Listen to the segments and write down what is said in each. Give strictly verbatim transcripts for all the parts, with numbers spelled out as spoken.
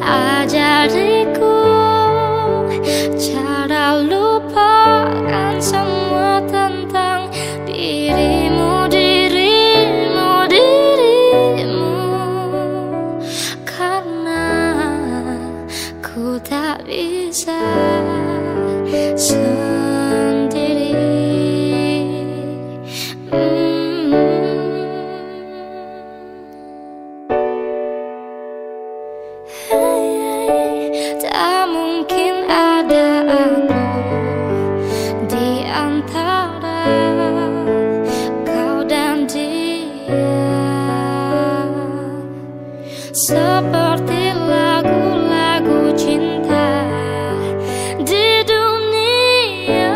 Ajariku cara lupakan semua tentang dirimu, dirimu, dirimu. Karena ku tak bisa sendiri. hmm. Hey, tak mungkin ada aku di antara kau dan dia, seperti lagu-lagu cinta di dunia.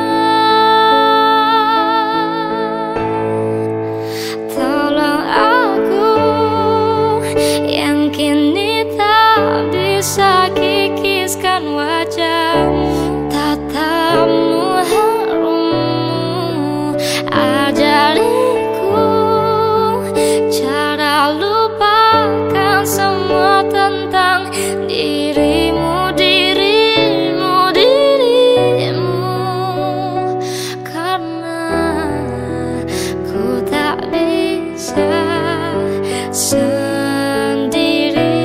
Tolong aku yang kini tak bisa kikiskan wajahmu, tatapmu, harummu. Ajariku cara lupakan semua tentang dirimu, dirimu, dirimu. Karena ku tak bisa sendiri.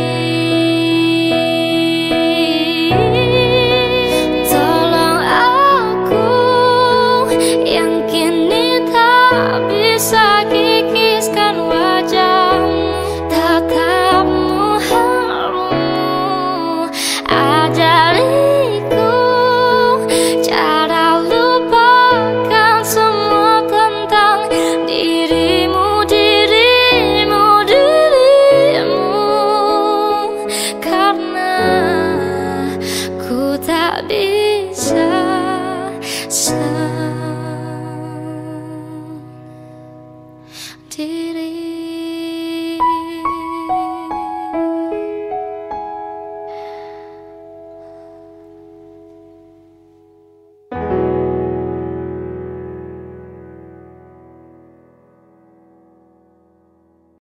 Tolong aku yang kini tak bisa kikiskan wajahmu, tatapmu, harummu. Ajariku cara lupakan semua tentang dirimu, dirimu, dirimu. Karena ku tak bisa